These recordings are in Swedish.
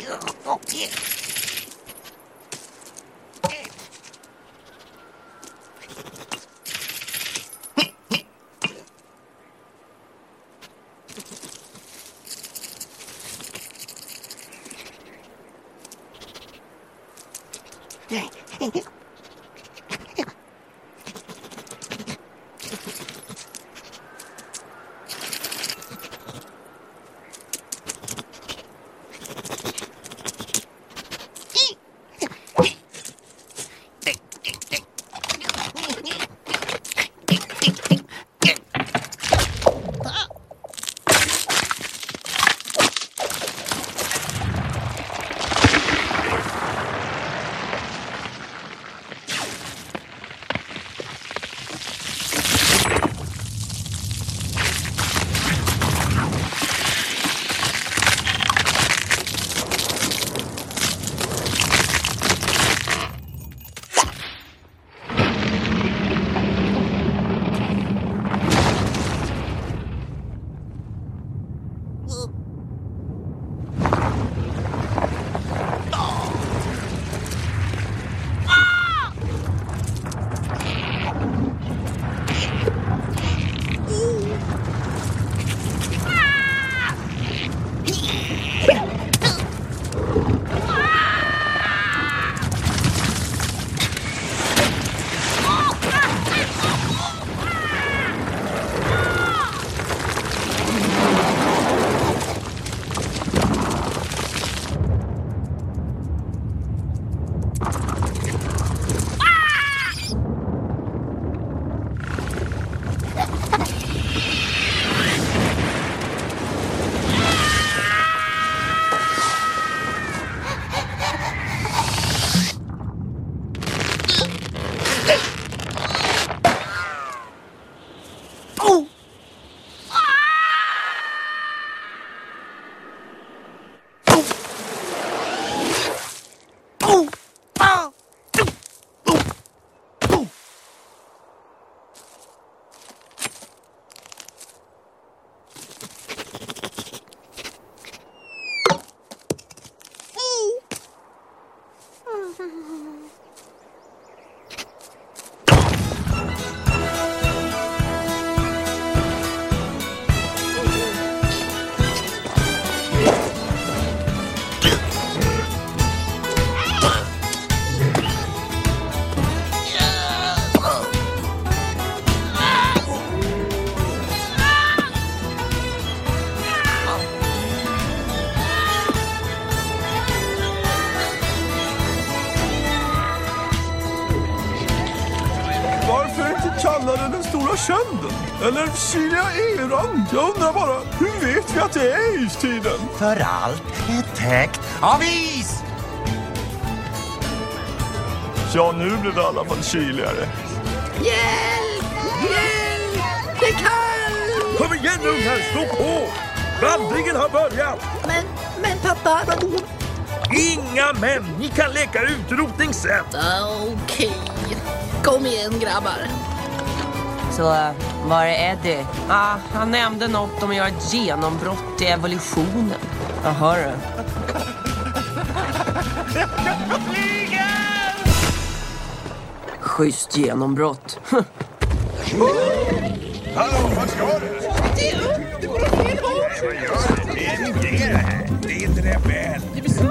Kallar den stora känden? Eller kyliga eran? Jag undrar bara, hur vet vi att det är istiden? För allt är täckt av is! Ja, nu blir det i alla fall kyligare. Hjälp! Hjälp! Det är kallt! Kom igen ungar, stå på! Vandringen har börjat! Men pappa... Inga män! Ni kan leka utrotning sen! Okej. Kom igen, grabbar. Så, var är Eddie? Han nämnde något om att göra ett genombrott i evolutionen. Jaha du. Schysst genombrott. Hallå, vad ska du? Det är upp, det går åt fel håll. Vad gör du? Det är en idé. Det är inte rebell.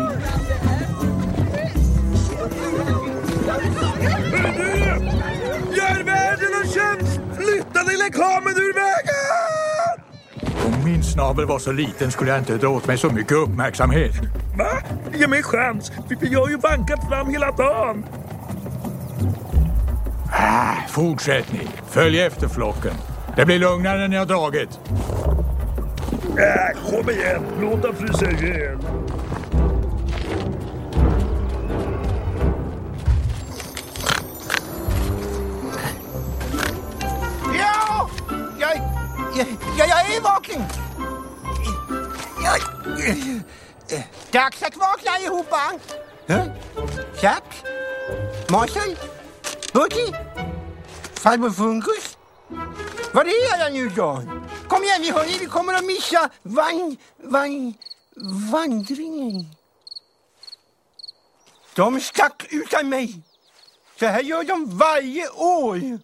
Gör världen en tjänst! Flytta lilla kamen ur vägen! Om min snabel var så liten skulle jag inte dra åt mig så mycket uppmärksamhet. Va? Ge mig chans, för jag har ju bankat fram hela dagen. Fortsätt ni. Följ efter flocken. Det blir lugnare när ni har dragit. Kom igen, låt dem frysa ihjäl. Ja! Jag är vaken! Dags att vakna allihopa! Jack? Marshall? Buddy? Farbror Fungus? Vad är alla nu då? Kom igen, vi kommer att missa vandringen. De stack utan mig. Så här gör de varje år.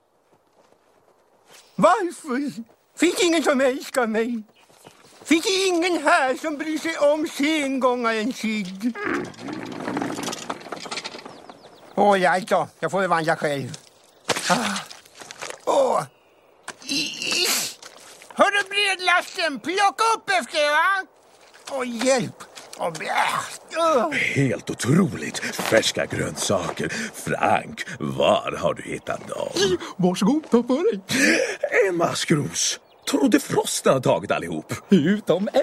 Varför? Finns ingen som älskar mig? Finns ingen här som bryr sig om sengångaren Sid? Ja, då. Jag får vandra själv. Hörru bredlasten, plocka upp efter, va? Hjälp. Helt otroligt. Färska grönsaker. Frank, var har du hittat dem? Varsågod, ta för dig. En maskros. Trodde frosten har tagit allihop. Utom en.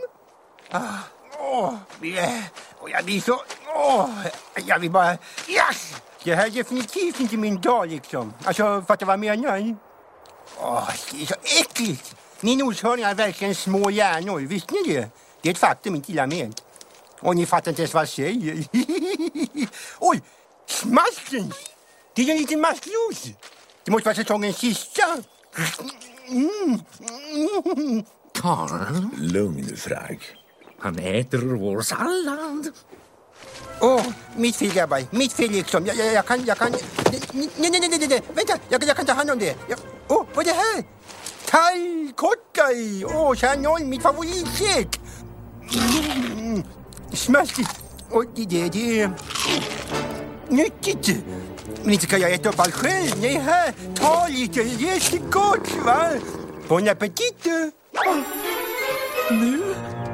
Jag blir så... jag vill bara... Yes! Det här är definitivt inte min dag, liksom. Alltså, fattar vad jag menar? Det är så äckligt. Ni noshörningar är verkligen små hjärnor. Visste ni det? Det är ett faktum, inte illa med. Och ni fattar inte ens vad jag säger. Oj! Smasken! Det är en liten maskros. Det måste vara säsongens sista. Karl, Lugn nu, Frank. han äter vår sallad. Mitt fel, grabbar. Mitt fel, liksom. Jag kan... Nej. Vänta, jag kan ta hand om det. Vad är det här? Tallkottar. Chanel, mitt favoritkäk. Smaskigt. Och det är nyttigt. Men inte kan jag äta upp allt själv. Nej, här. Ta lite. Jättegott, va? Bon appetit. Nu.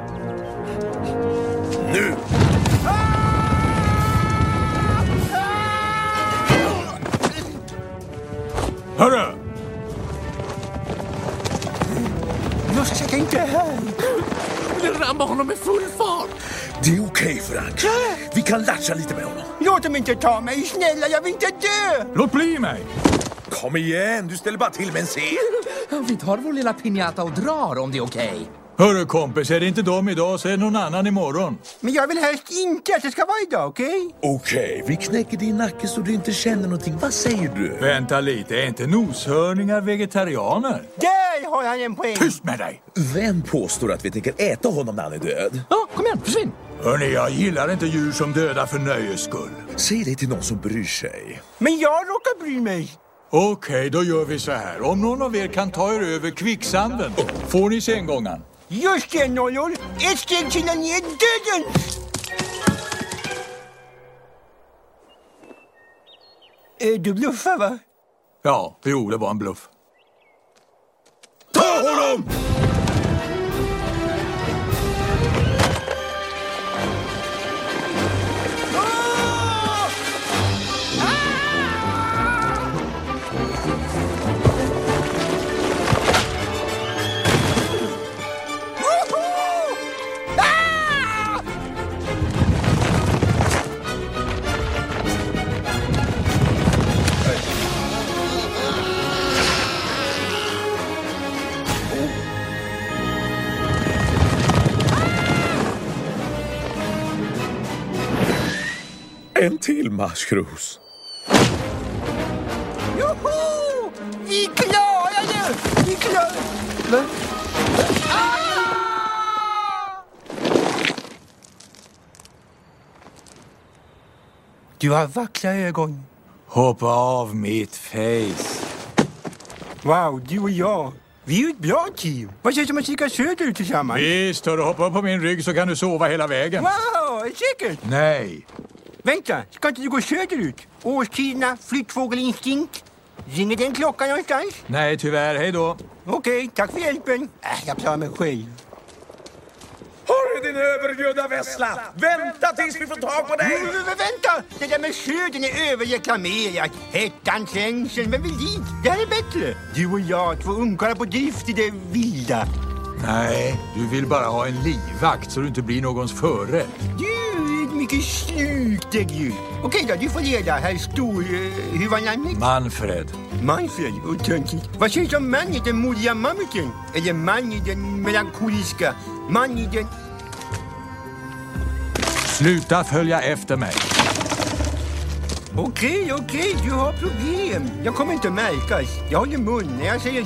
Hörru! Jag ska inte här. Det ramar honom med full fart. Det är okej, Frank. Vi kan latcha lite med honom. Låt dem inte ta mig, snälla. Jag vill inte dö. Låt bli mig! Kom igen, du ställer bara till med en scen. Vi tar vår lilla piñata och drar om det är okej. Hörru kompis, är det inte dem idag så är det någon annan imorgon. Men jag vill helst inte att det ska vara idag, okej? Okej, vi knäcker din nacke så du inte känner någonting. Vad säger du? Vänta lite, är inte noshörningar vegetarianer? Där har han en poäng. Tyst med dig! Vem påstår att vi tänker äta honom när han är död? Ja, kom igen, försvinn. Hörni, jag gillar inte djur som dödar för nöjes skull. Säg det till någon som bryr sig. Men jag råkar bry mig. Okej, då gör vi så här. Om någon av er kan ta er över kvicksanden får ni sengången. Just det, nollor. Ett steg till den är döden. Du bluffar, va? Ja, jo, det var en bluff. Ta honom! En till maskros. Joho! Vi klarade! Vi klarade! Va? Du har vackra ögon. Hoppa av mitt face. Wow, du och jag. Vi är ju ett bra team. Vad sägs om att kika söderut tillsammans? Visst, hör du hoppa på min rygg så kan du sova hela vägen. Wow, säkert. Nej. Vänta, ska inte du gå söderut? Årstiderna, flyttfågelinstinkt. Ringer den klockan någonstans? Nej, tyvärr. Hej då. Okej, tack för hjälpen. Jag klarar mig själv. Har du din övergödda vässla? Vänta tills vi får tag på dig! Vänta! Det där med södern är överreklamerat. Hettan, trängseln, vem vill dit? Det här är bättre. Du och jag, två ungkarlar på drift i det vilda. Nej, du vill bara ha en livvakt så du inte blir någons förrätt. Du är ett mycket snyggt däggdjur. Okej då, du får leda, herr Stor... hur var namnet? Manfred. Manfred, och töntigt. Vad sägs om man i den modiga mammuten? Eller man i den melankoliska? Man i den... Sluta följa efter mig. Okej, du har problem. Jag kommer inte att märkas. Jag håller mun när jag säger...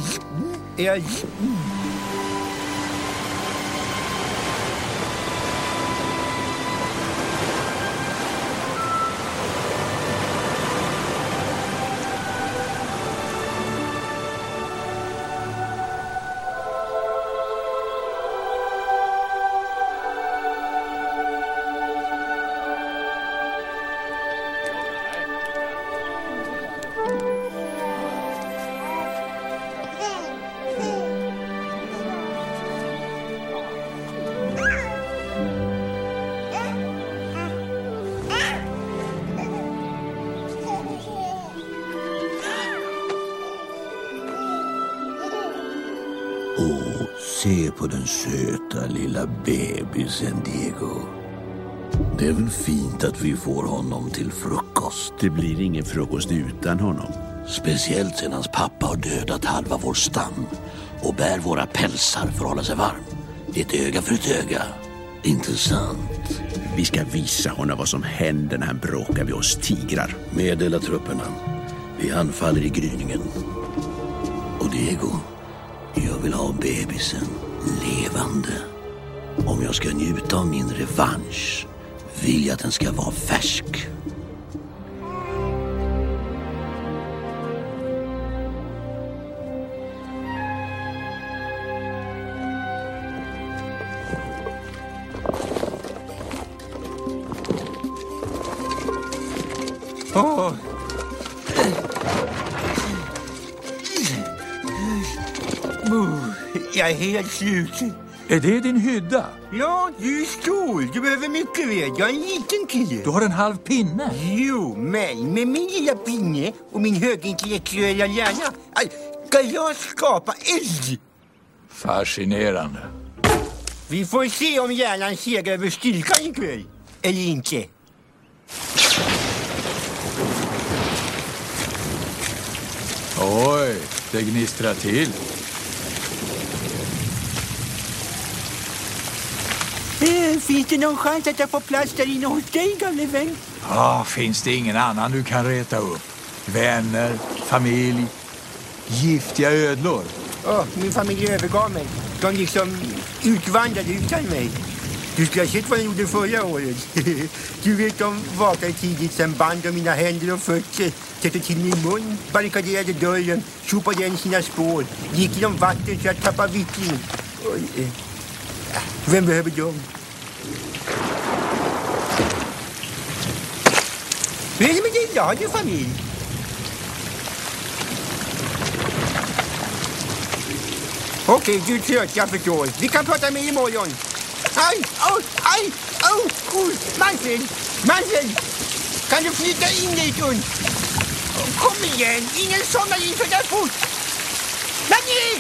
Se på den söta lilla bebisen, Diego. Det är väl fint att vi får honom till frukost. Det blir ingen frukost utan honom. Speciellt sedan hans pappa har dödat halva vår stam och bär våra pälsar för att hålla sig varm. Ett öga för ett öga. Intressant. Vi ska visa honom vad som händer när han bråkar vid oss tigrar. Meddela trupperna. Vi anfaller i gryningen. Och Diego, jag vill ha bebisen levande. Om jag ska njuta av min revansch vill jag att den ska vara färsk. Jag är helt slut. Är det din hydda? Ja, du är stor. Du behöver mycket ved. Jag är en liten kille. Du har en halv pinne. Jo, men med min lilla pinne och min högintellektuella hjärna ska jag skapa eld. Fascinerande. Vi får se om hjärnan segrar över styrkan ikväll. Eller inte. Oj, det gnistrar till. Finns det någon chans att jag får plats där inne hos dig, gamle vän? Finns det ingen annan du kan reta upp? Vänner, familj, giftiga ödlor. Min familj övergav mig. De liksom utvandrade utan mig. Du skulle ha sett vad de gjorde förra året. Du vet, de vakade tidigt, sen band de mina händer och fötter, sätter till min mun, barrikaderade dörren, sopade igen sina spår, gick genom vatten så jag tappade vittring. Vem behöver dem? Hur är det med din radiofamilj? Okej, du är trött, jag förstår. Vi kan prata med imorgon. Aj! Manfred! Kan du flytta in dig ett und? Kom igen, ingen somnar in så där fort! Nanny!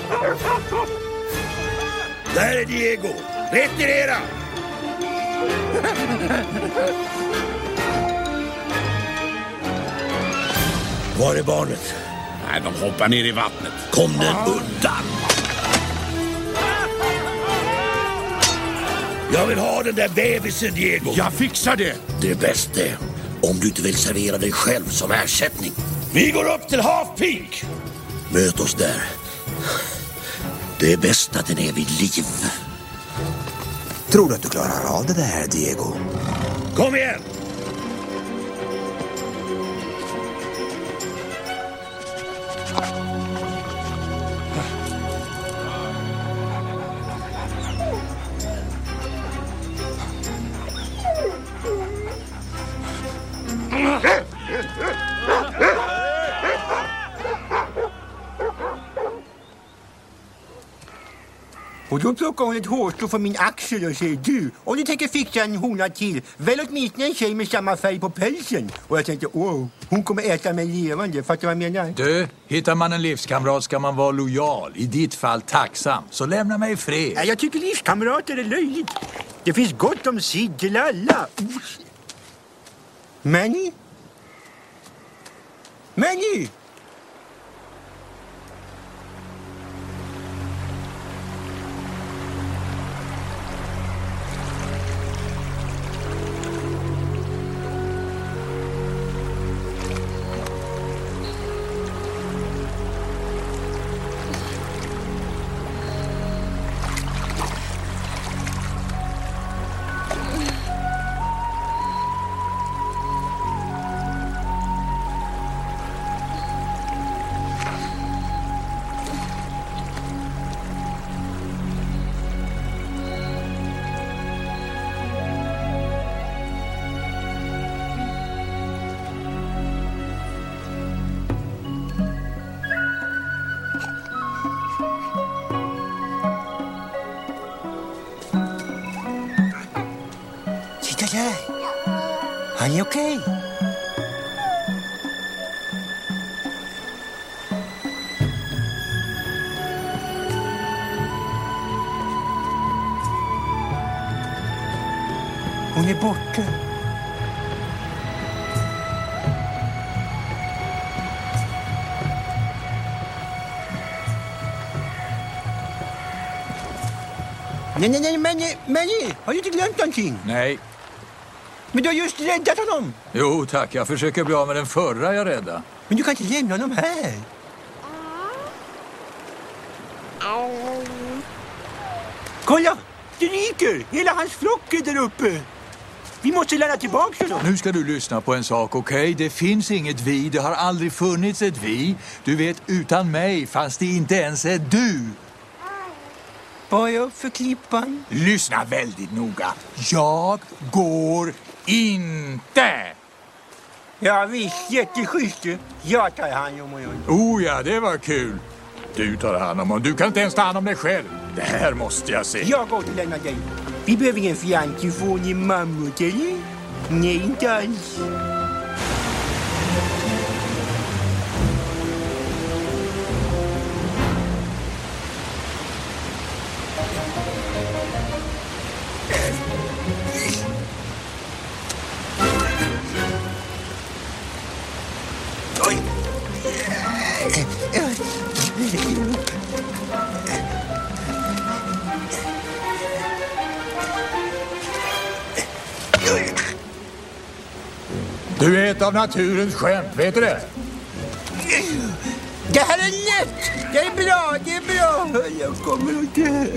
Där är Diego. Retirera! Var är barnet? Nej, de hoppar ner i vattnet. Kom den undan! Jag vill ha den där bebisen, Diego. Jag fixar det. Det är bäst det. Om du inte vill servera dig själv som ersättning. Vi går upp till Half Pink. Möt oss där. Det är bäst att den är vid liv. Tror du att du klarar av det där, Diego? Kom igen! Och då plockar hon ett hårstrå från min axel och säger du, om du tänker fixa en hona till, väl åtminstone en tjej med samma färg på pälsen. Och jag tänkte, hon kommer äta mig levande, fattar du vad jag menar? Du, hittar man en livskamrat ska man vara lojal, i ditt fall tacksam. Så lämna mig i fred. Ja, jag tycker livskamrater är löjligt. Det finns gott om sid till alla. Manny? Manny! Han är okej. Hon är borta. Nej, men har du inte glömt någonting? Nej. Men du har just räddat honom. Jo, tack. Jag försöker bli av med den förra jag räddade. Men du kan inte lämna honom här. Kolla! Det ryker! Hela hans flock är där uppe. Vi måste lära tillbaka honom. Nu ska du lyssna på en sak, okej? Det finns inget vi. Det har aldrig funnits ett vi. Du vet, utan mig fanns det inte ens ett du. Bara upp för klippan. Lyssna väldigt noga. Jag går inte. Ja visst, jätteschysst. Jag tar hand om honom. Oh ja, det var kul. Du tar hand om honom. Du kan inte ens ta hand om dig själv. Det här måste jag se. Jag går till lämna dig. Vi behöver ingen fjantifånig mammut, eller? Nej, inte alls. Du är ett av naturens skämt, vet du det? Det här är lätt! Det är bra, det är bra! Jag kommer inte...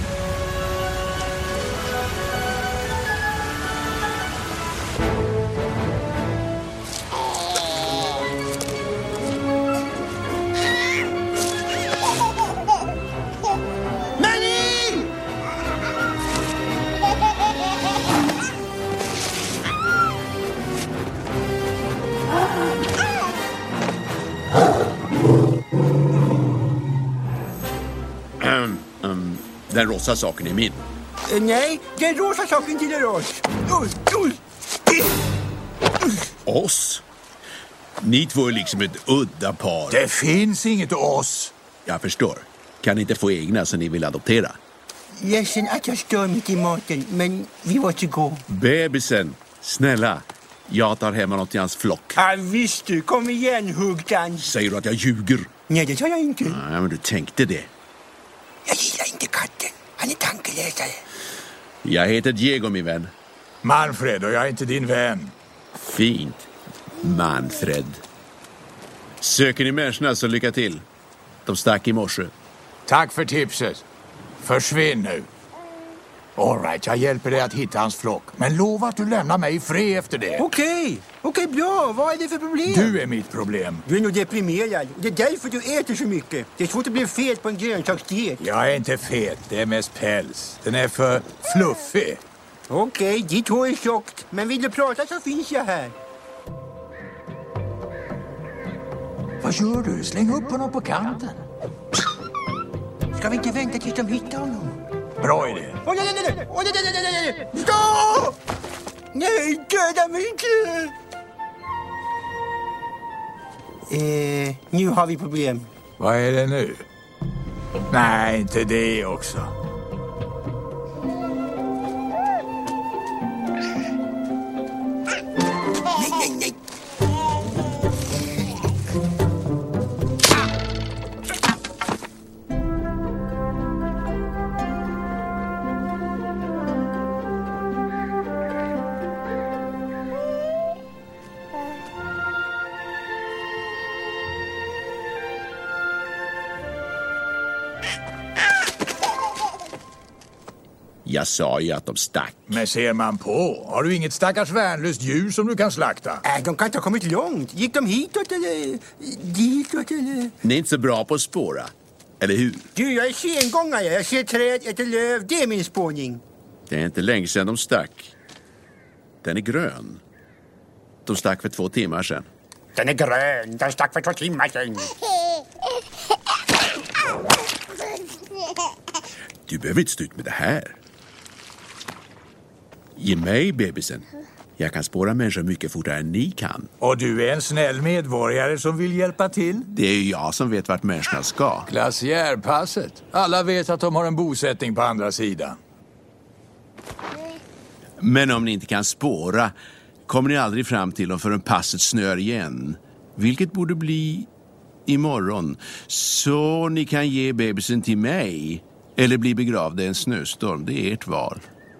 Den rosa saken är min. Nej, den rosa saken tillhör oss. Oss? Ni två är liksom ett udda par. Det finns inget oss. Jag förstår. Kan ni inte få egna så ni vill adoptera? Ledsen att jag stör mitt i maten, men vi måste gå. Bebisen, snälla. Jag tar hem honom till hans flock. Ja, visst du. Kom igen, Hugdan. Säger du att jag ljuger? Nej, det sa jag inte. Nej, men du tänkte det. Jag gillar inte katten. Han är tankeläsare. Jag heter Diego, min vän. Manfred, och jag är inte din vän. Fint. Manfred. Söker ni människorna så lycka till. De stack i morse. Tack för tipset. Försvinn nu. All right, jag hjälper dig att hitta hans flock. Men lova att du lämnar mig i fred efter det. Okej, bra. Vad är det för problem? Du är mitt problem. Du är nog deprimerad. Det är därför du äter så mycket. Det är svårt att bli fet på en grönsaksdiet. Jag är inte fet, det är mest päls. Den är för fluffig. Okej, ditt hår är tjockt. Men vill du prata så finns jag här. Vad gör du? Släng upp honom på kanten. Ska vi inte vänta tills de hittar honom? Bra idé. Nej! Stopp! Nej, döda mig inte! Nu har vi problem. Vad är det nu? Nej, inte det också. Nej. Jag sa ju att de stack. Men ser man på, har du inget stackars värnlöst djur som du kan slakta? De kan inte ha kommit långt. Gick de hitåt eller ditåt eller? Ni är inte så bra på att spåra, eller hur? Du, jag är sengångare. Jag ser träd, äter löv. Det är min spårning. Det är inte länge sedan de stack. Den är grön. De stack för 2 timmar sedan. Den är grön. Den stack för 2 timmar sedan. Du behöver inte stå ut med det här. Ge mig bebisen. Jag kan spåra människor mycket fortare än ni kan. Och du är en snäll medborgare som vill hjälpa till? Det är ju jag som vet vart människorna ska. Glaciärpasset. Alla vet att de har en bosättning på andra sidan. Men om ni inte kan spåra kommer ni aldrig fram till dem förrän passet snör igen. Vilket borde bli imorgon. Så ni kan ge bebisen till mig. Eller bli begravda i en snöstorm. Det är ert val.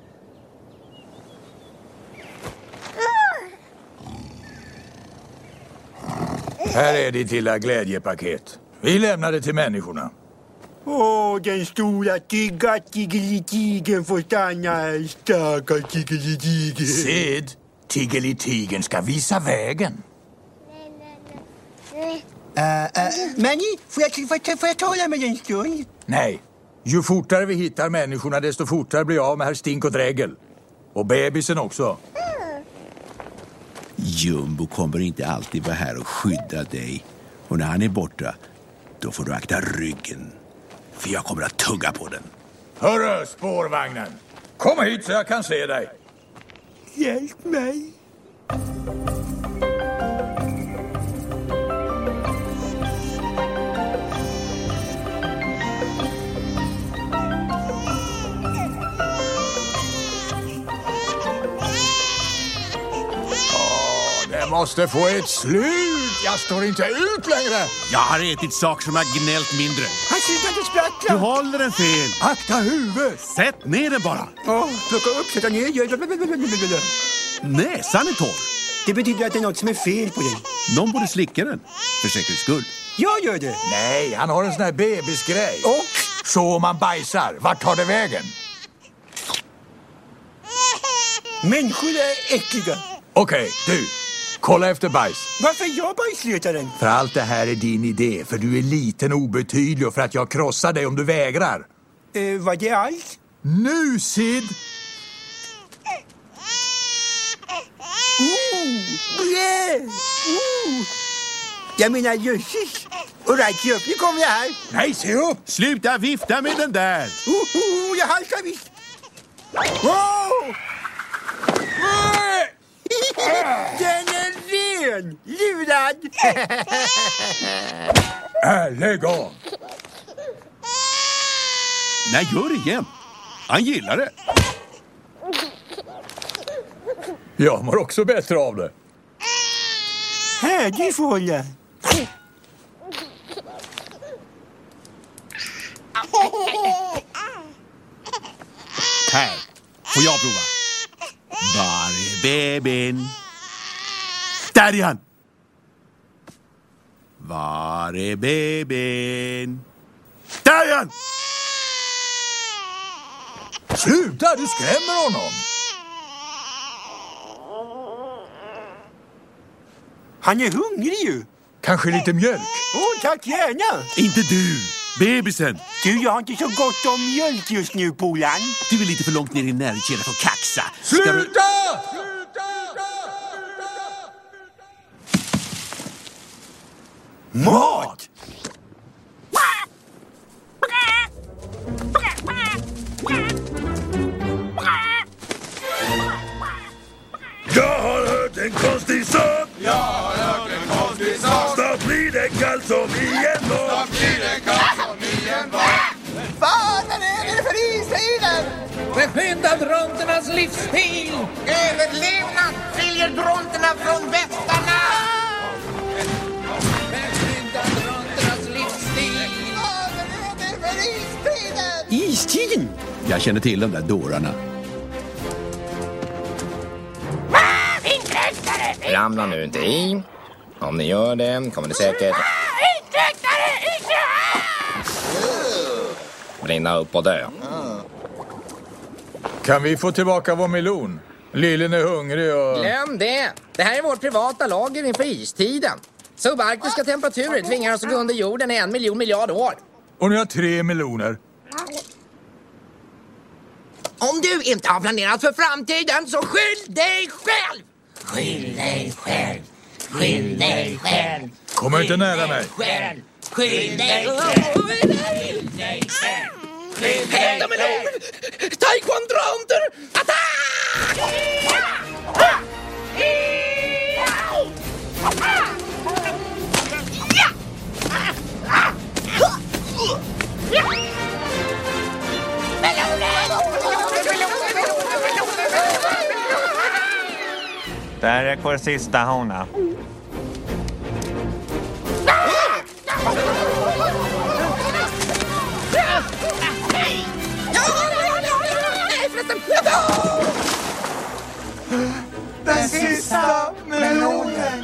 Här är ditt lilla glädjepaket. Vi lämnar det till människorna. Den stora Tiggelitigen får stanna här. Stackars Tiggelitigen. Sid, Tiggelitigen ska visa vägen. Manny, får jag tala med en stund? Nej. Ju fortare vi hittar människorna, desto fortare blir jag av med herr Stink och Dregel. Och bebisen också. Jumbo kommer inte alltid vara här och skydda dig. Och när han är borta, då får du akta ryggen. För jag kommer att tugga på den. Hörru, spårvagnen. Kom hit så jag kan se dig. Hjälp mig. Det måste få ett slut. Jag står inte ut längre. Jag har ätit saker som har gnällt mindre. Han slutar inte sprattla. Du håller den fel. Akta huvudet. Sätt ner den bara. Plocka upp, sätta ner. Näsan är torr. Det betyder att det är något som är fel på den. Någon borde slicka den. För säkerhets skull. Jag gör det. Nej, han har en sån här bebisgrej. Och? Så om man bajsar, vart tar det vägen? Människor är äckliga. Okej, du. Kolla efter bajs. Varför är jag bajsletaren? För allt det här är din idé. För du är liten och obetydlig och för att jag krossar dig om du vägrar. Vad är allt? Nu, Sid! Jag menar jösses. Och right, nu kommer jag här. Nej, se upp! Sluta vifta med den där. Jag halsar visst. Wow! Den är ren! Lurad! Lägg av! Nej, gör det igen. Han gillar det. Jag mår också bättre av det. Härlig fålla. Här, får jag prova. Var är bebin? Där är han! Var är bebin? Där är han! Sluta, du skrämmer honom. Han är hungrig ju. Kanske lite mjölk. Tack gärna. Inte du, bebisen. Du, jag har inte så gott om mjölk just nu, Polan. Du är lite för långt ner i näringskedjan för att kaxa. Sluta! Mat! Jag har hört en konstig sak. Snart blir det kallt som i en båt. Vad är det för istiden? Beskydda dronternas livsstil! Överlevnad skiljer dronterna från västarna! Beskydda dronternas livsstil! Vad är det för istiden? Istiden? Jag känner till de där dårarna. Ramla nu inte i. Om ni gör det kommer det säkert brinna upp och dö. Kan vi få tillbaka vår melon? Lillen är hungrig och... Glöm det! Det här är vårt privata lager inför istiden. Subarktiska temperaturer tvingar oss att gå under jorden i 1 miljon miljard år. Och ni har 3 meloner. Om du inte har planerat för framtiden så skyll dig själv! Skyll dig själv! Skyll dig själv! Kom inte nära mig. Skyll dig själv! Hämta melon! Taekwondo-dronter! Attack! Där är vår sista hona. Den sista melonen!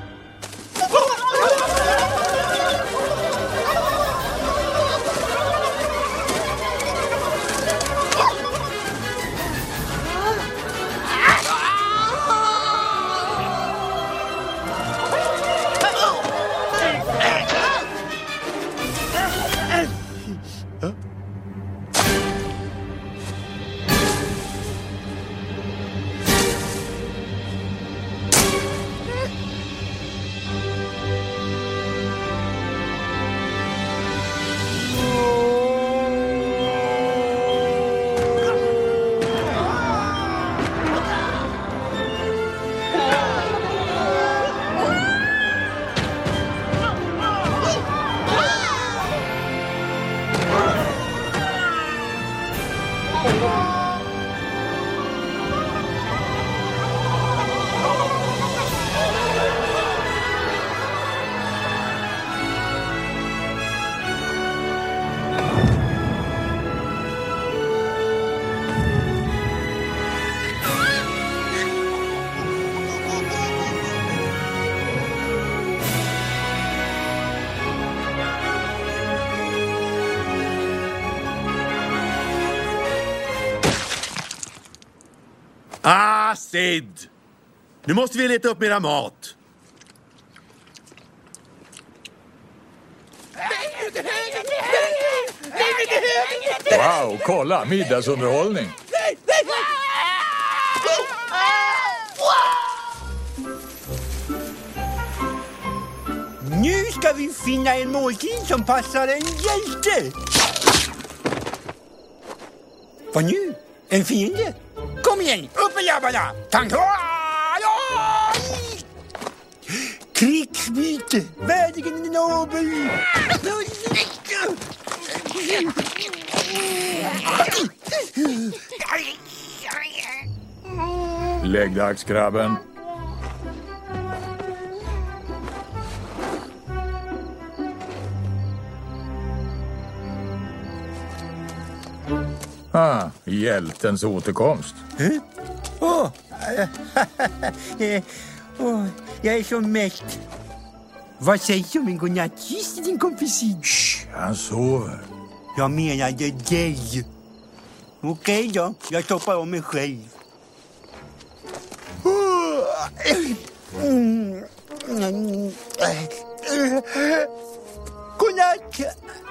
Sid! Nu måste vi leta upp mera mat. Wow, kolla, middagsunderhållning. Nu ska vi finna en måltid som passar en hjälte. Vad nu? En fiende? Kom igen, upp med jabbarna! Krigsbyte, värdigen nobel! Läggdagskrabben. Hjältens återkomst. Jag är så mätt. Vad sägs om en godnattkyss till din kompis? Han sover. Jag menade dig. Okej då, jag stoppar om mig själv. Godnatt!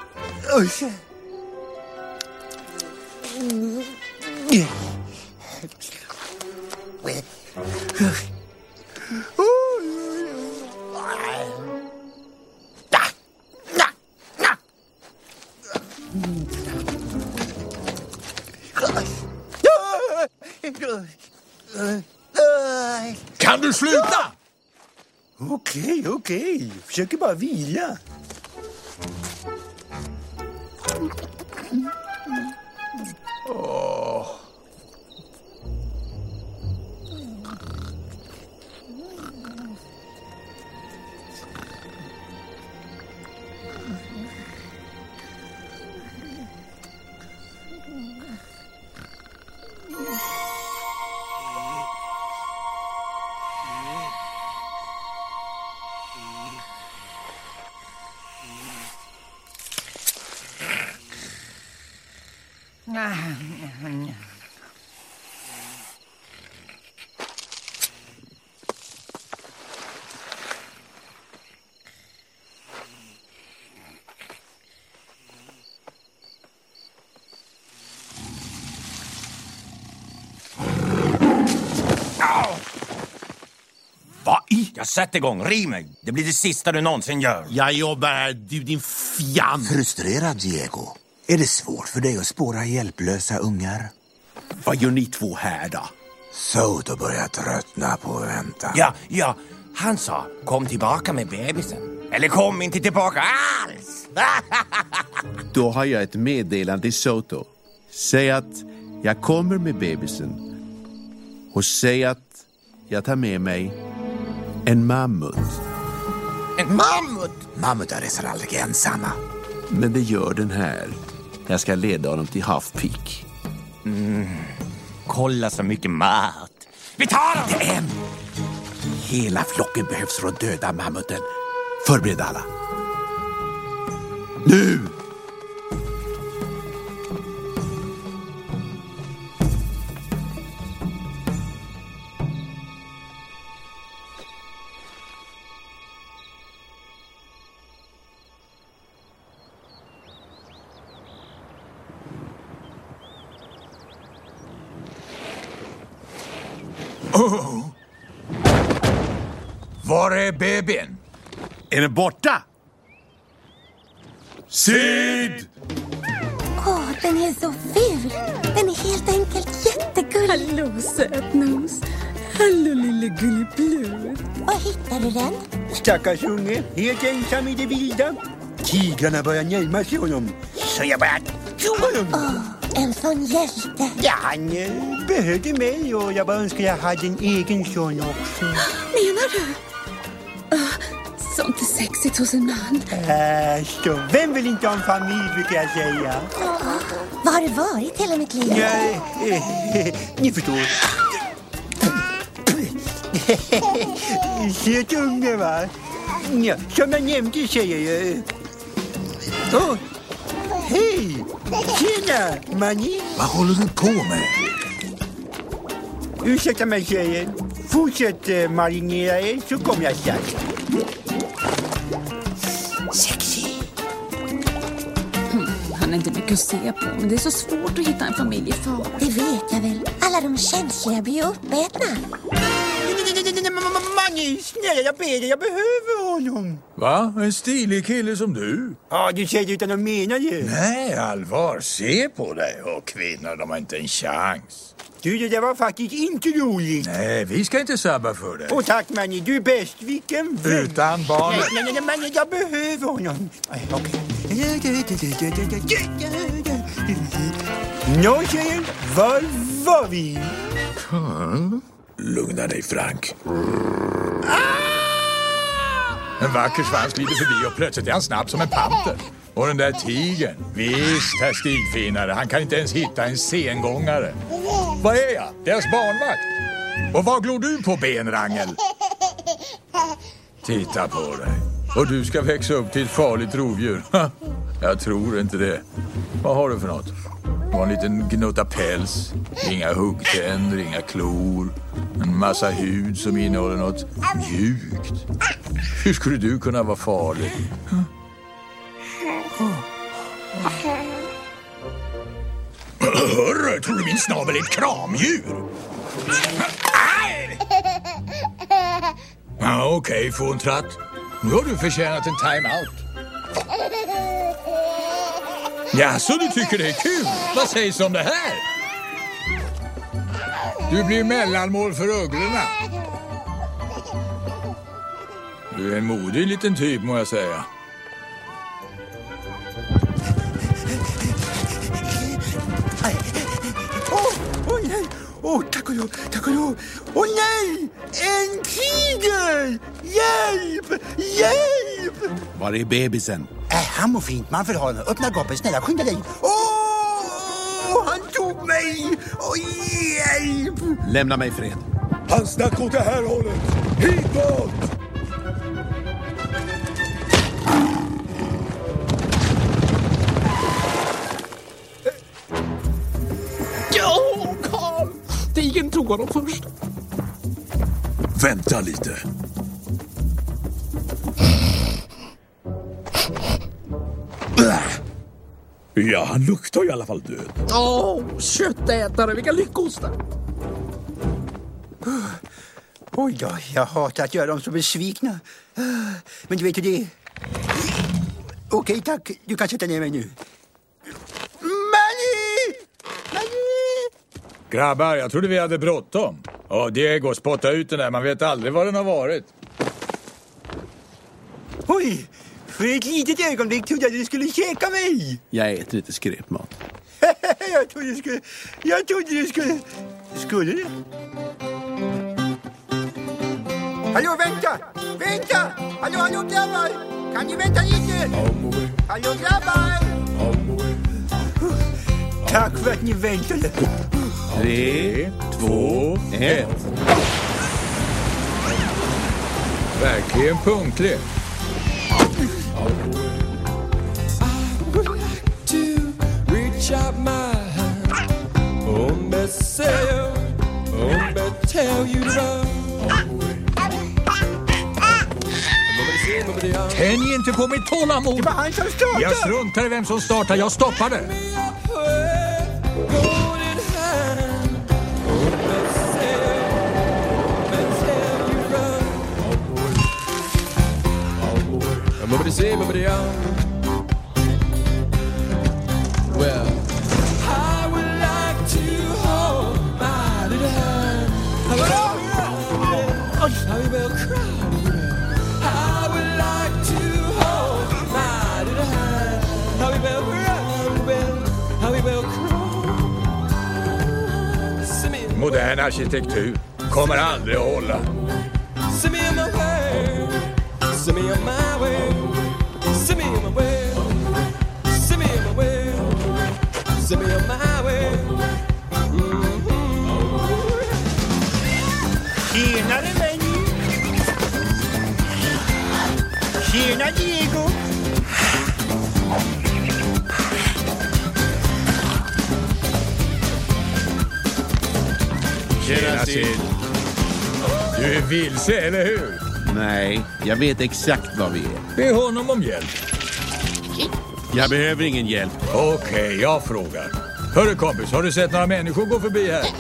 Kan du sluta? Okej. Försöker bara vila. Jag sätter igång, riv mig. Det blir det sista du någonsin gör. Jag jobbar, du din fjam. Frustrerad, Diego. Är det svårt för dig att spåra hjälplösa ungar? Vad gör ni två här då? Soto börjar tröttna på att vänta. Ja. Han sa, kom tillbaka med bebisen. Eller kom inte tillbaka alls. Då har jag ett meddelande till Soto. Säg att jag kommer med bebisen. Och säg att jag tar med mig en mammut. En mammut? Mammutar reser aldrig ensamma. Men det gör den här. Jag ska leda honom till Half Peak. Kolla så mycket mat. Vi tar dem! Det är en. Hela flocken behövs för att döda mammuten. Förbered alla. Nu! Var är bebisen? Är den borta? Sid! Den är så ful. Den är helt enkelt jättegullig. Hallå, sötnos. Hallå, lille gulleblod. Var hittar du den? Stackars unge, helt ensam i det vilda. Tigrarna börjar närma sig honom. Så jag börjar tro honom. En sån hjälte. Ja, han behövde mig och jag bara önskar jag hade en egen son också. Menar du? Sånt är sexigt hos en man. Så vem vill inte ha en familj, brukar jag säga. Var har du varit hela mitt liv? Ni förstår. Söt unge, va? Ja, som jag nämnde säger jag. Hej! Tjena, Manny. Vad håller du på med? Ursäkta mig, tjejer. Fortsätt marinera er så kommer jag strax. Sexy. Han är inte mycket att se på, men det är så svårt att hitta en familjefar. Det vet jag väl. Alla de känsliga blir uppätna. Manny, snälla, jag ber dig. Jag behöver honom. Va? En stilig kille som du? Ja, du säger utan att mena det. Nej, allvar. Se på dig. Och kvinnor, de har inte en chans. Du, det där var faktiskt inte roligt. Nej, vi ska inte sabba för dig. Åh, tack, Manny. Du är bäst. Vilken vän. Utan barnet. Nej, Manny, jag behöver honom. Okej. Nå, tjejer. Var var vi? Lugna dig, Frank. En vacker svans glider förbi och plötsligt är han snabb som en panter. Och den där tigern, visst herr stigfinare, han kan inte ens hitta en sengångare. Vad är jag? Deras barnvakt. Och vad glor du på, benrangel? Titta på dig. Och du ska växa upp till ett farligt rovdjur. Jag tror inte det. Vad har du för något? Du har en liten gnutta päls, inga huggtänder, inga klor. En massa hud som innehåller något mjukt. Hur skulle du kunna vara farlig? Hörru, tror du min snabel är ett kramdjur? Ja, okej, få en tratt. Nu har du förtjänat en time-out. Ja, så du tycker det är kul? Vad sägs om det här? Du blir mellanmål för öglorna. Du är en modig liten typ, må jag säga. Åh nej! Tack och lov, tack och lov! Åh nej! En tiger! Hjälp! Hjälp! Var är bebisen? Han mår fint, man får ha honom. Öppna gapet, snälla, skynda dig. Han tog mig! Hjälp! Lämna mig fred. Han snackar åt det här hållet. Hitåt! Ja, Karl! Tigern tog honom först. Vänta lite. Ja, han luktar i alla fall död. Köttätare, vilka lyckostar. Oj då, jag hatar att göra dem så besvikna. Men du vet hur det är. Okej, tack. Du kan sätta ner mig nu. Grabbar, jag trodde vi hade bråttom. Diego, spotta ut den där. Man vet aldrig var den har varit. Oj, för ett litet ögonblick trodde jag att du skulle käka mig. Jag äter lite skräpmat. Jag trodde du skulle... Skulle det? Hallå, vänta! Vänta! Hallå, grabbar! Kan ni vänta lite? Hallå, grabbar! Tack för att ni väntade. 3, 2, 1. Verkligen punktlig. Reach out my hand. Tell you to run. Tänj inte på mitt tålamod. Det var han som startade. Jag struntar i vem som startar. Jag stoppade. Well, I would like to hold my little hand. I will cry. I would like to hold my little hand. I will cry. Modern arkitektur kommer aldrig att hålla. Send me on my way. Send me on my way. Send me on my way. Send me on my way. Send me on my way. Tjenare, Benny. Tjena, Diego. Tjena, Sid. Du är vilse, eller hur? Nej, jag vet exakt vad vi är. Be honom om hjälp. Jag behöver ingen hjälp. Okej, jag frågar. Hörru kompis, har du sett några människor gå förbi här?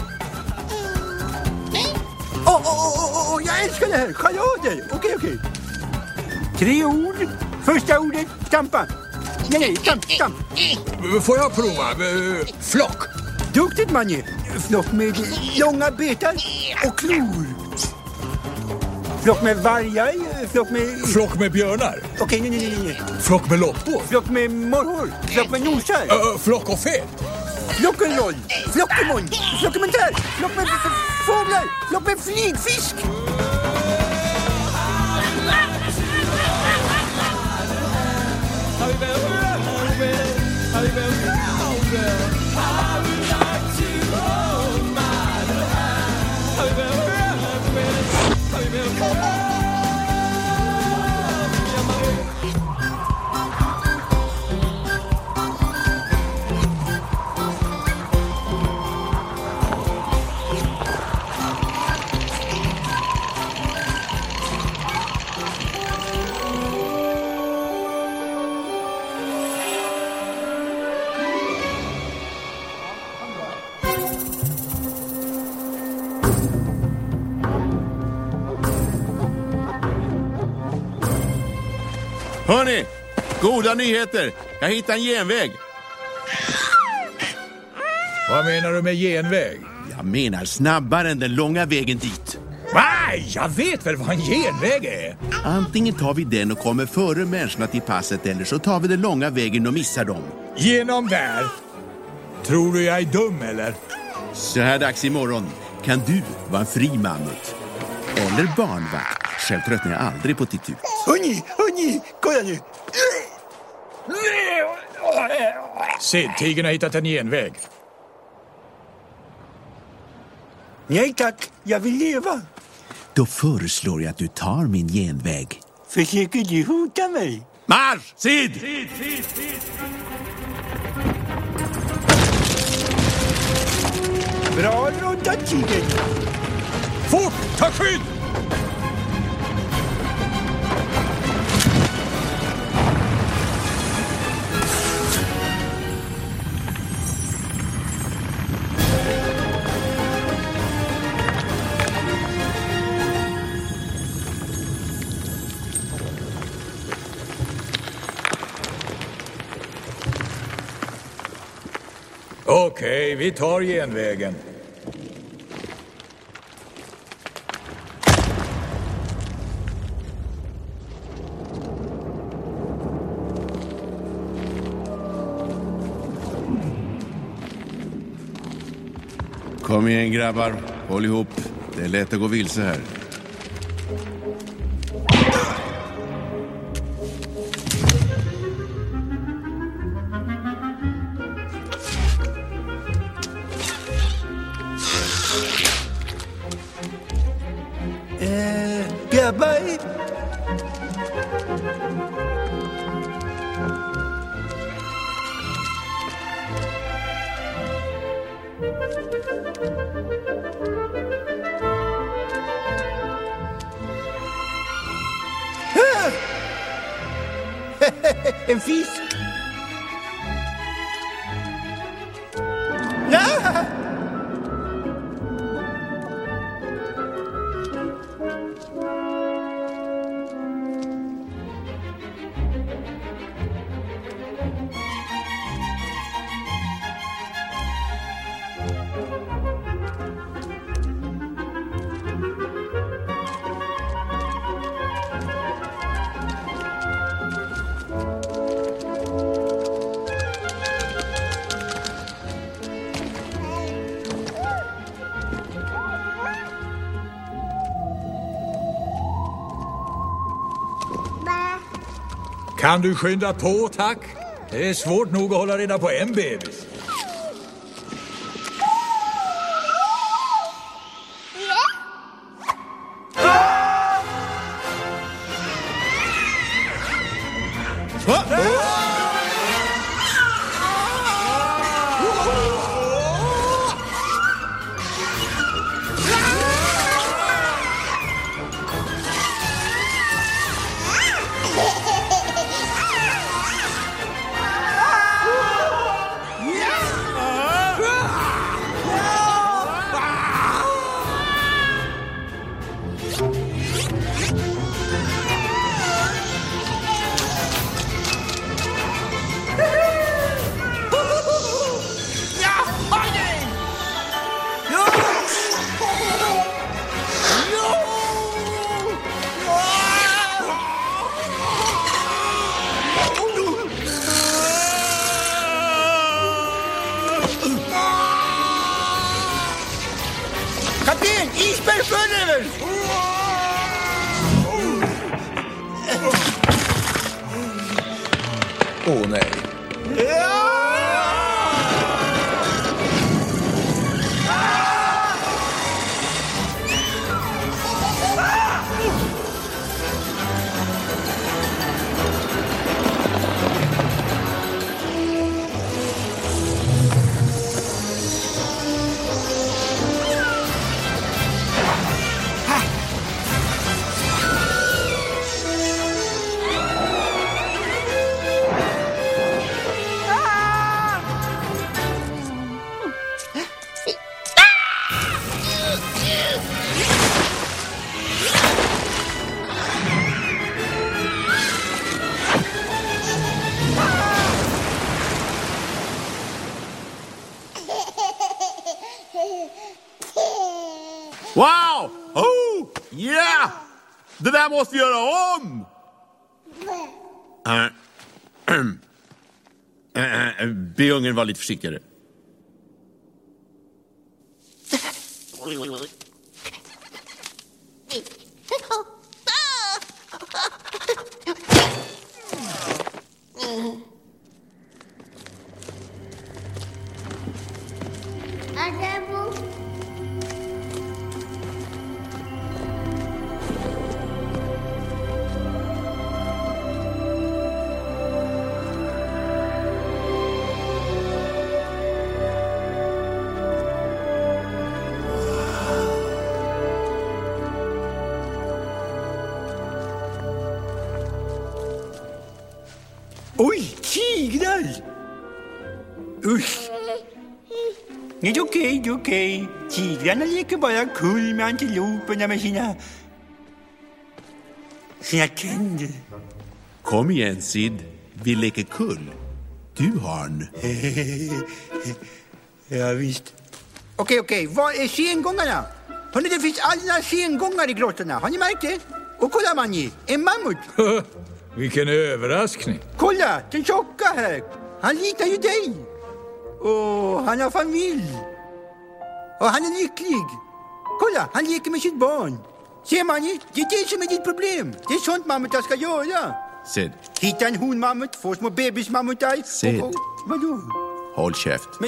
Jag älskar det här. Charader. Okej. 3 ord. Första ordet, stampa. Nej, stamp. Får jag prova? Flock. Duktigt, Manje. Flock med långa betar och klor. Flock med vargar, Flock med björnar. Okej, nej. Flock med loppor. Flock med morrhår. Flock med nosar. Flock och fet. Flockroll, flockemon, flockementär, flock med fåglar, flock med flygfisk. Hörni, goda nyheter. Jag hittade en genväg. Vad menar du med genväg? Jag menar snabbare än den långa vägen dit. Nej, jag vet väl vad en genväg är. Antingen tar vi den och kommer före människorna till passet, eller så tar vi den långa vägen och missar dem. Genom där? Tror du jag är dum eller? Så här dags imorgon kan du vara en fri mammut. Eller barnvakt. Själv tröttnar jag aldrig på titt ut. Hörni, kolla nu. Se, tigern har hittat en genväg. Nej tack, jag vill leva. Då föreslår jag att du tar min genväg. Försöker du hota mig? Marsch! Sid! Bra roddat, tigern. Fort, ta skydd! Okej, vi tar genvägen. Kom igen grabbar, håll ihop. Det är lätt att gå vilse här. Grabbar. En fisk. Nej! Kan du skynda på, tack? Det är svårt nog att hålla reda på en bebis. Kapten, isberg föröver! Åh nej. Wow! Oh! Yeah! Det där måste vi göra om! Be ungen vara lite försiktigare. Oj, tigrar! Usch! Nej, det är okej. Tigrarna leker bara kull med antiloperna med sina tänder. Kom igen, Sid. Vi leker kull. Du har en. Ja, visst. Okej. Vad är sengångarna? Hörrni, det finns alla sengångar i grottorna. Har ni märkt det? Och kolla, Manji, en mammut. Vilken överraskning. Kolla, den tjocka här. Han liknar ju dig. Och han har familj. Och han är lycklig. Kolla, han leker med sitt barn. Se, Manji, det är det som är ditt problem. Det är sånt mammutar ska göra. Sid. Hitta en honmammut, få små bebismammutar. Sid. Vadå? Håll käft. Men...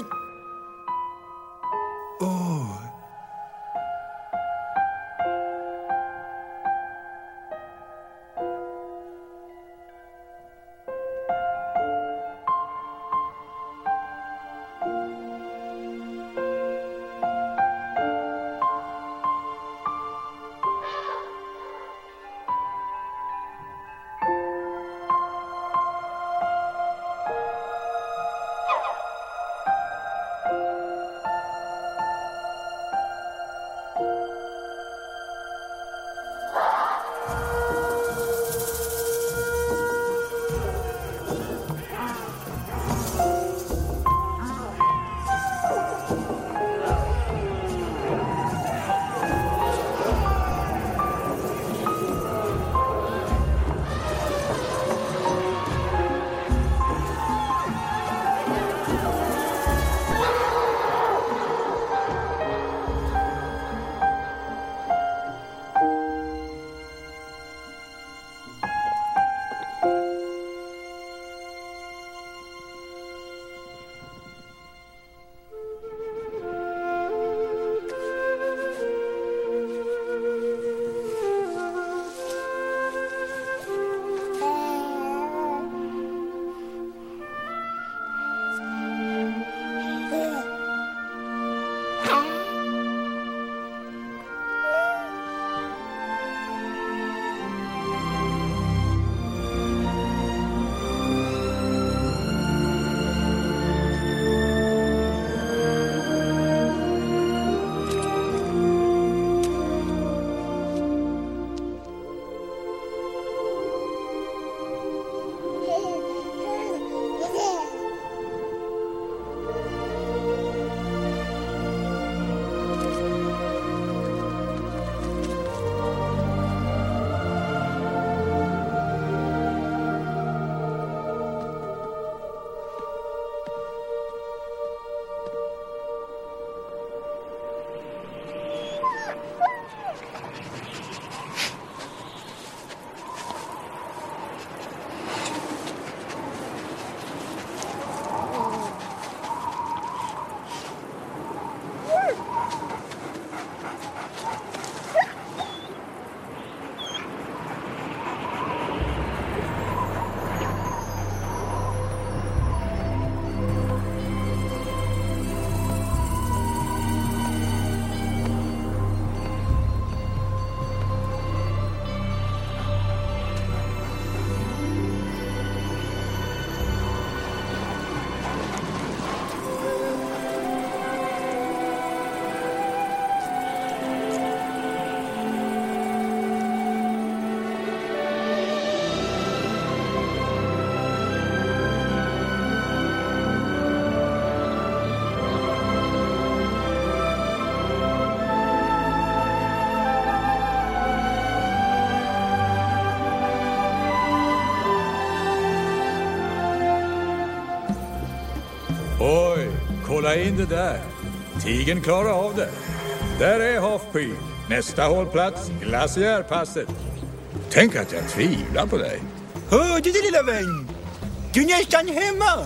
Kolla in det där. Tigern klarar av det. Där är Half-Peak. Nästa hållplats, glaciärpasset. Tänk att jag tvivlar på dig. Hör du det, lilla vän? Du är nästan hemma.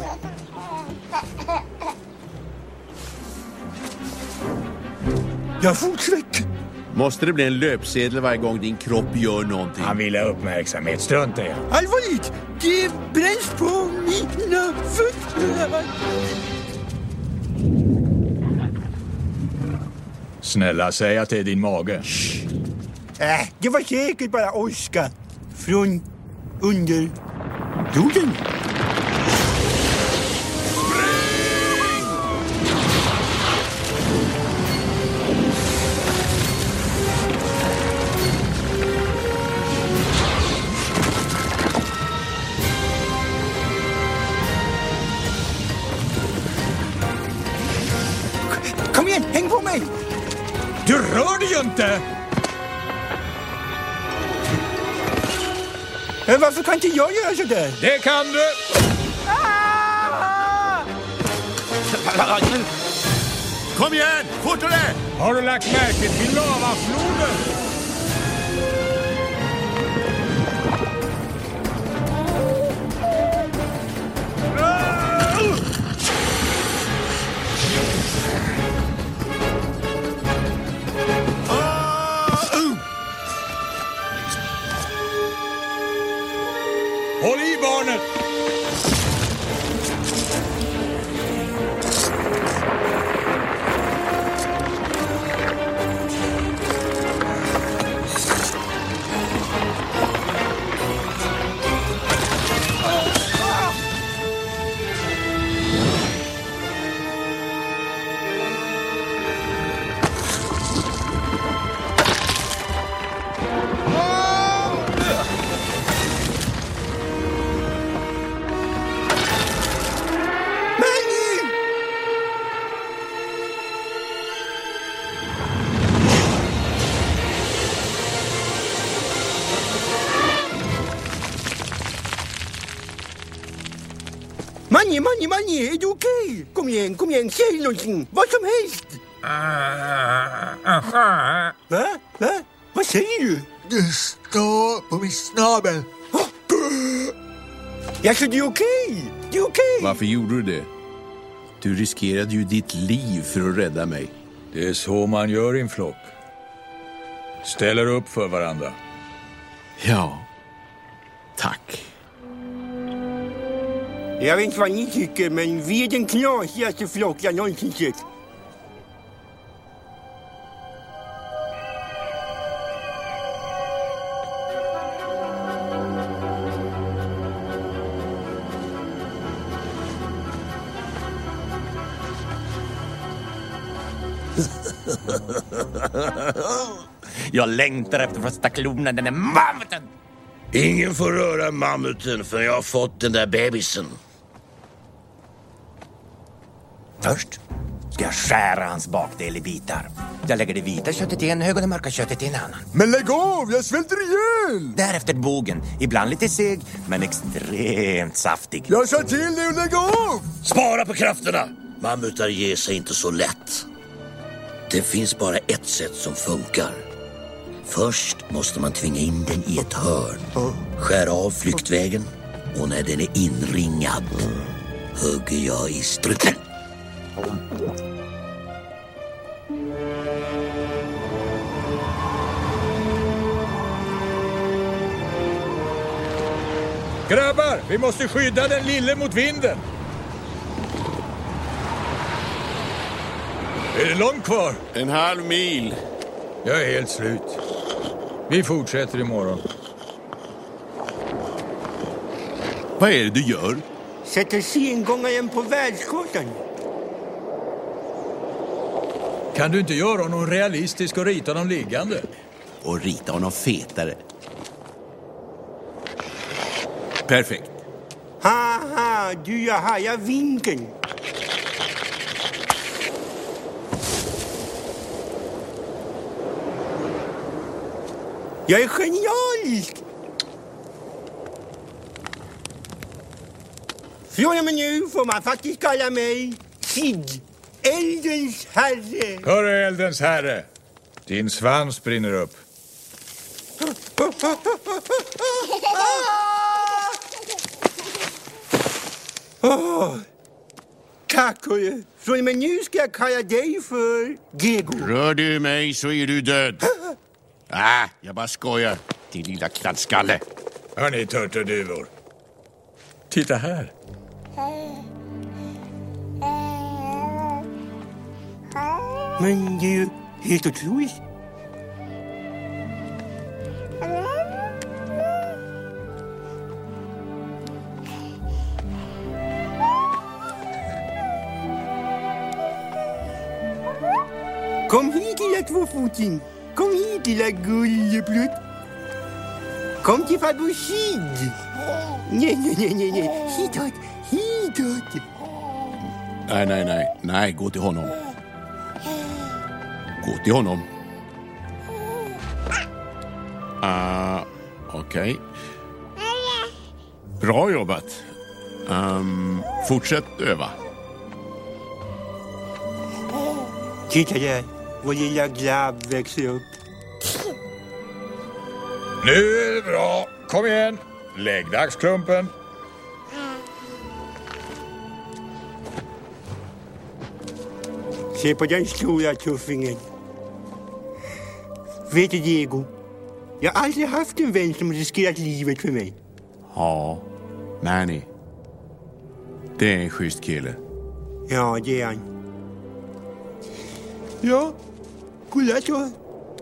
Jag fortsätter. Måste det bli en löpsedel varje gång din kropp gör någonting? Han vill ha uppmärksamhet, strunta i. Allvarligt, det bränns på mina fötter. Snälla, säg att det är din mage. Det var säkert bara Oskar från under jorden. Kom igen, häng på mig! Du rör dig ju inte! Varför kan inte jag göra så där? Det kan du! Kom igen, fortare! Har du lagt märke till lavafloden? Håll i barnet! Manni, är du okej? Kom igen, säg någonting, vad som helst. Va? Vad säger du? Det står på min snabel. Ja, så du är okej? Du är okej? Varför gjorde du det? Du riskerade ju ditt liv för att rädda mig. Det är så man gör i en flock. Ställer upp för varandra. Ja, tack. Jag vet inte vad ni tycker, men vi är den knasigaste flock jag någonsin sett. Jag längtar efter första klonen, den är mammuten! Ingen får röra mammuten för jag har fått den där bebisen. Först ska jag skära hans bakdel i bitar. Jag lägger det vita köttet i en hög och det mörka köttet i en annan. Men lägg av, jag svälter ihjäl! Därefter bågen, ibland lite seg, men extremt saftig. Jag sa till dig att lägga av! Spara på krafterna! Mammutar ger sig inte så lätt. Det finns bara ett sätt som funkar. Först måste man tvinga in den i ett hörn. Skära av flyktvägen. Och när den är inringad hugger jag i strupen. Grabbar, vi måste skydda den lille mot vinden. Är det långt kvar? 1/2 mil. Jag är helt slut. Vi fortsätter imorgon. Vad är det du gör? Sätter sengångaren på världskartan. Kan du inte göra honom realistisk och rita honom liggande? Och rita honom fetare. Perfekt. Haha, du hajar vinkeln. Jag är genialisk! Från och med nu får man faktiskt kalla mig Sid. Eldens herre. Hörru, eldens herre. Din svans brinner upp. Tack, hörru. Från och med nu ska jag kalla dig för Diego. Rör du mig så är du död. Jag bara skojar. Din lilla kladdskalle. Hörni, törterduvor. Titta här. Men det är ju helt otroligt. Kom hit, lilla tvåfoting. Kom hit, lilla gulleplutt. Kom till farbror Sid. Nej. Hitåt. Nej, gå till honom. Gå till honom. Okej. Bra jobbat. Fortsätt öva. Titta där. Vår lilla grabb växer upp. Nu är det bra. Kom igen. Lägg dagsklumpen. Se på den stora tuffingen. Vet du, Diego? Jag har aldrig haft en vän som riskerat livet för mig. Ja, Manny. Det är en schysst kille. Ja, det är han. Ja, kolla så.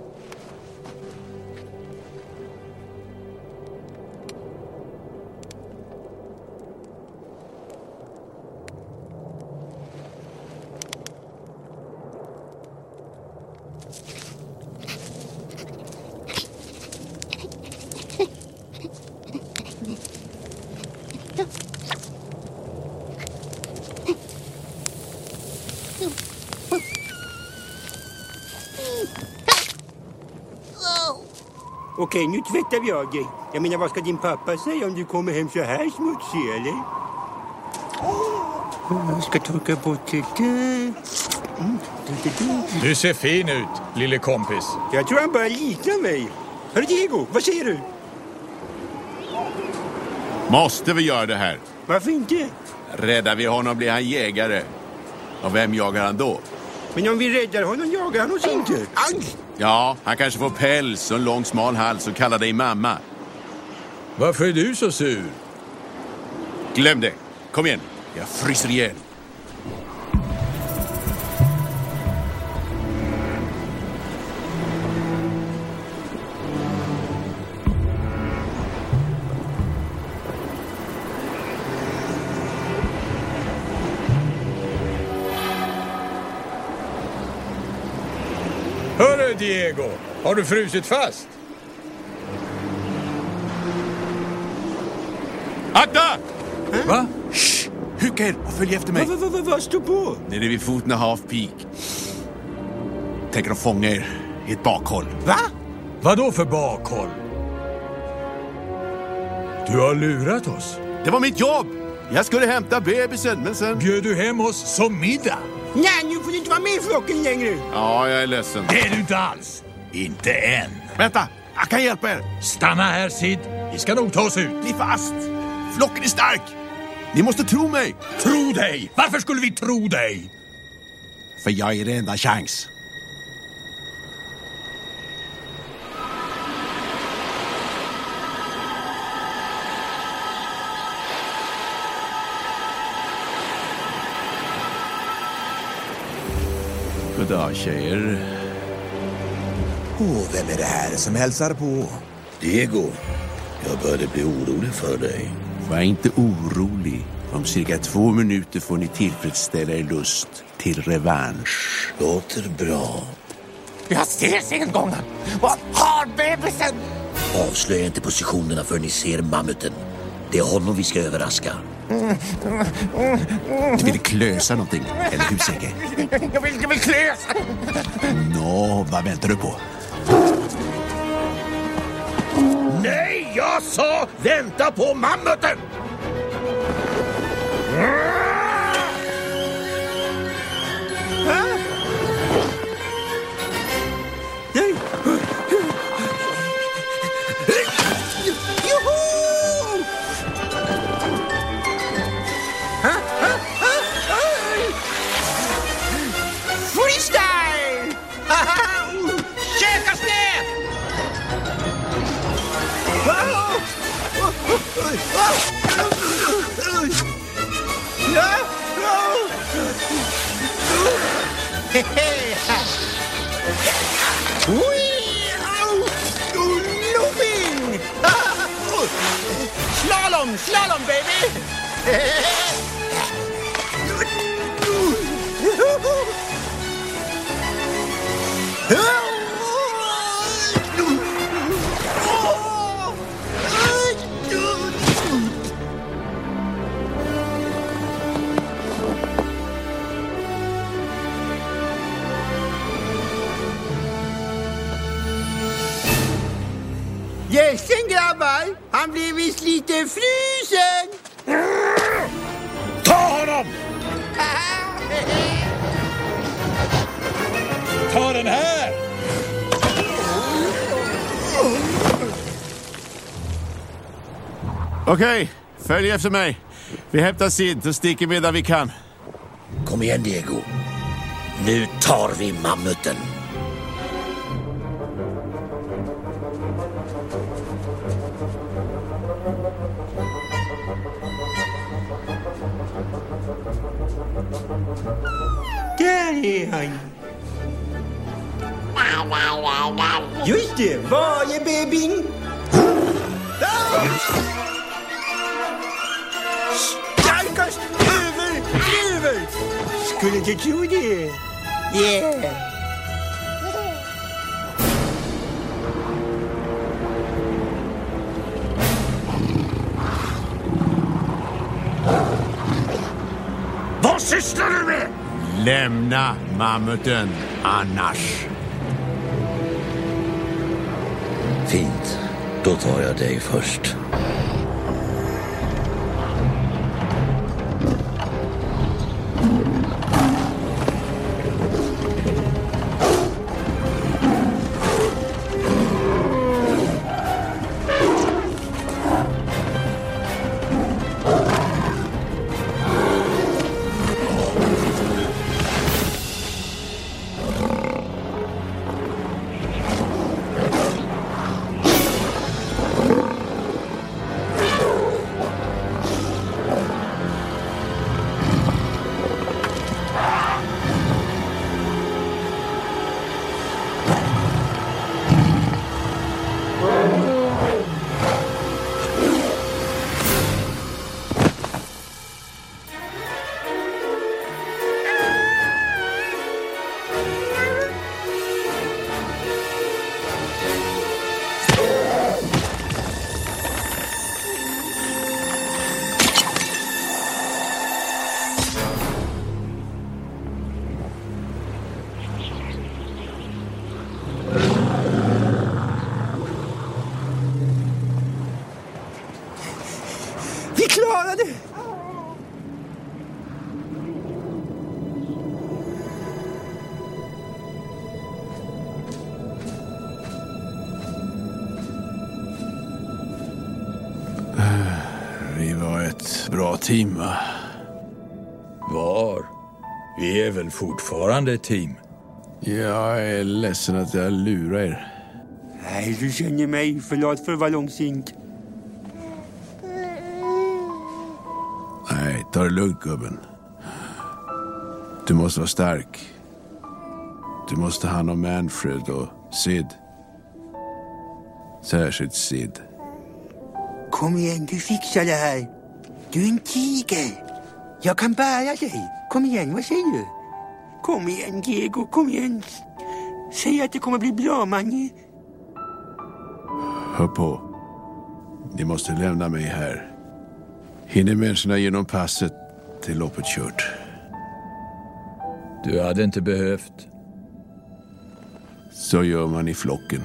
Okej, nu tvättar vi av dig. Jag menar, vad ska din pappa säga om du kommer hem så här smutsig, eller? Jag ska torka bort det. Du ser fin ut, lille kompis. Jag tror han bara liknar mig. Hörru, Diego, vad säger du? Måste vi göra det här? Varför inte? Räddar vi honom blir han jägare. Och vem jagar han då? Men om vi räddar honom jagar han oss inte. Ja, han kanske får päls och en lång smal hals och kallar dig mamma. Varför är du så sur? Glöm det. Kom igen. Jag fryser igen. Hörru, Diego. Har du frusit fast? Akta! Va? Shh! Hugg er och följ efter mig. Vad står på? Nere vid foten av Half Peak. Tänker de fånga er i ett bakhåll. Va? Vadå för bakhåll? Du har lurat oss. Det var mitt jobb. Jag skulle hämta bebisen, men sen... Bjöd du hem oss som middag? Nej, nu får du inte vara med i flocken längre. Ja, jag är ledsen. Det är du inte alls. Inte än. Vänta, jag kan hjälpa er. Stanna här, Sid. Vi ska nog ta oss ut. Bli fast. Flocken är stark. Ni måste tro mig. Tro dig? Varför skulle vi tro dig? För jag är er enda chans. Goddag, tjejer. Vem är det här som hälsar på? Diego, jag började bli orolig för dig. Var inte orolig. Om cirka 2 minuter får ni tillfredsställa er lust till revansch. Låter bra. Jag ser sengången. Vad har bebisen? Avslöja inte positionerna för ni ser mammuten. Det är honom vi ska överraska. Du vill klösa någonting, eller hur, Säge? Jag vill klösa. Nå, vad väntar du på? Nej, jag sa vänta på mammuten! Looping! Slalom, baby! Ledsen grabbar, han blev visst lite frusen. Ta honom! Ta den här! Okej, följ efter mig. Vi hämtar Sid och sticker medan vi kan. Kom igen, Diego. Nu tar vi mammuten. Där är han. Just det, var är bebin? Starkast över! Skulle inte tro det. Yeah! Vad sysslar du med? Lämna mammuten, annars. Fint. Då tar jag dig först. Vi klarade det! Vi var ett bra team, va? Var? Vi är väl fortfarande ett team? Jag är ledsen att jag lurar er. Nej, du känner mig. Förlåt för att vara långsint. Nej, ta det lugnt, gubben. Du måste vara stark. Du måste ha hand om Manfred och Sid. Särskilt Sid. Kom igen, du fixar det här. Du är en tiger. Jag kan bära dig. Kom igen, vad säger du? Kom igen, Diego, kom igen. Säg att det kommer bli bra, man. Hör på. Ni måste lämna mig här. Hinner människorna genom passet till loppet kört. Du hade inte behövt. Så gör man i flocken.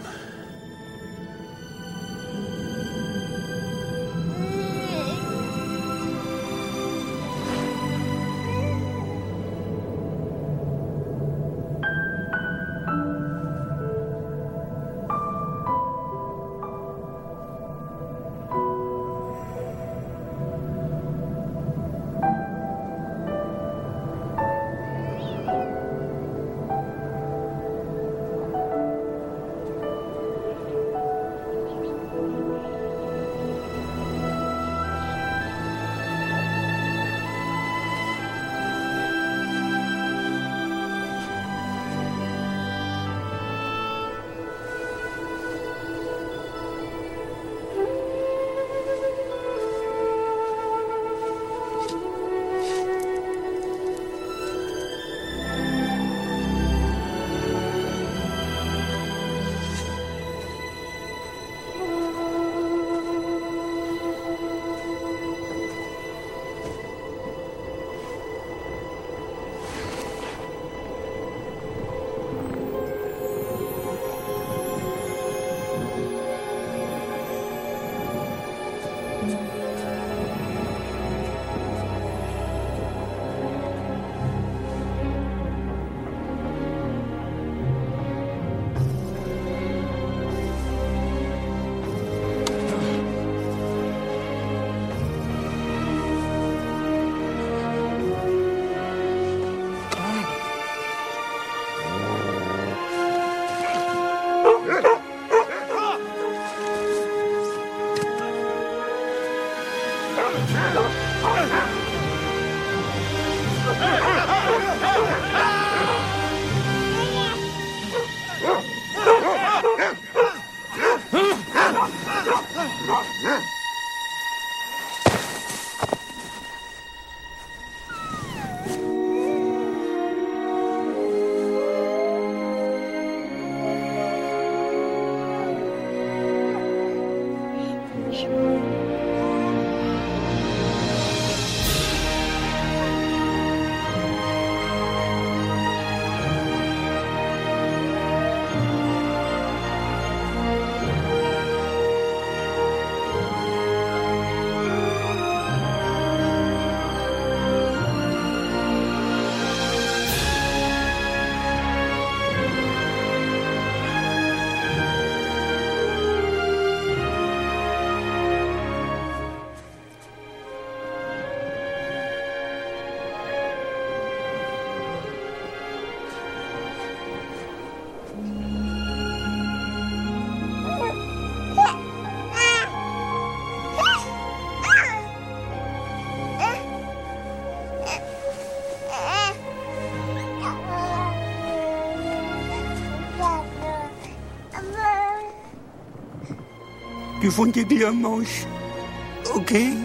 Du får inte glömma oss. Okej?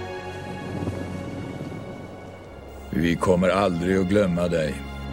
Vi kommer aldrig att glömma dig.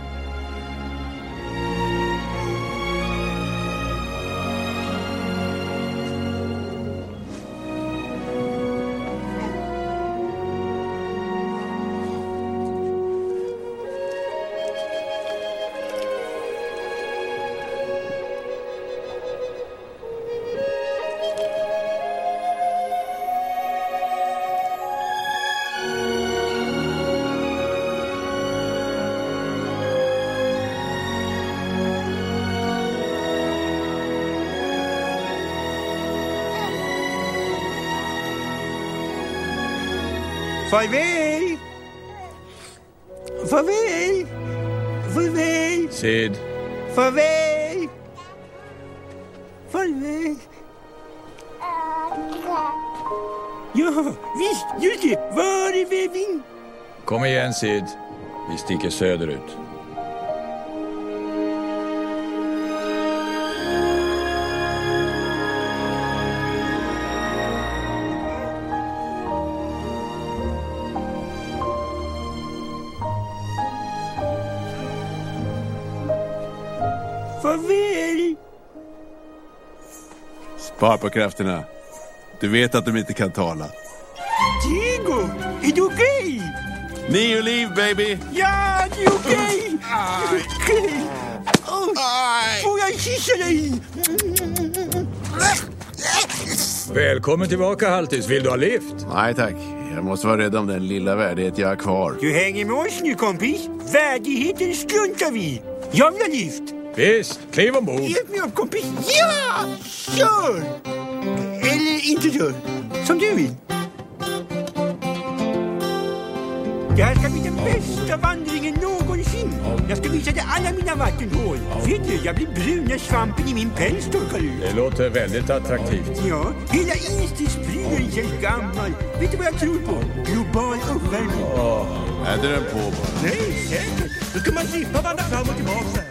Farväl! Farväl! Farväl! Sid. Farväl! Farväl! Ja, visst, just det. Var är vägen? Kom igen, Sid. Vi sticker söderut. Farväl! Spar på krafterna. Du vet att de inte kan tala. Diego, är du okej? New leave, baby! Ja, det är okej! Okej! Får jag kissa dig? Välkommen tillbaka, Haltis. Vill du ha lift? Nej, tack. Jag måste vara rädd om den lilla värdighet jag har kvar. Du hänger med oss nu, kompis. Värdigheten struntar vi. Jag vill ha lift. Visst, kliv ombord. Hjälp mig upp, kompis. Ja, kör! Eller inte kör. Som du vill. Det här ska bli den bästa vandringen någonsin. Jag ska visa dig alla mina vattenhål. Vet du, jag blir brun när svampen i min päls torkar ut. Det låter väldigt attraktivt. Ja, hela istidsprylen känns gammal. Vet du vad jag tror på? Global uppvärmning. Äter den på bara. Nej, säkert. Då ska man slippa vandra fram och tillbaka så här.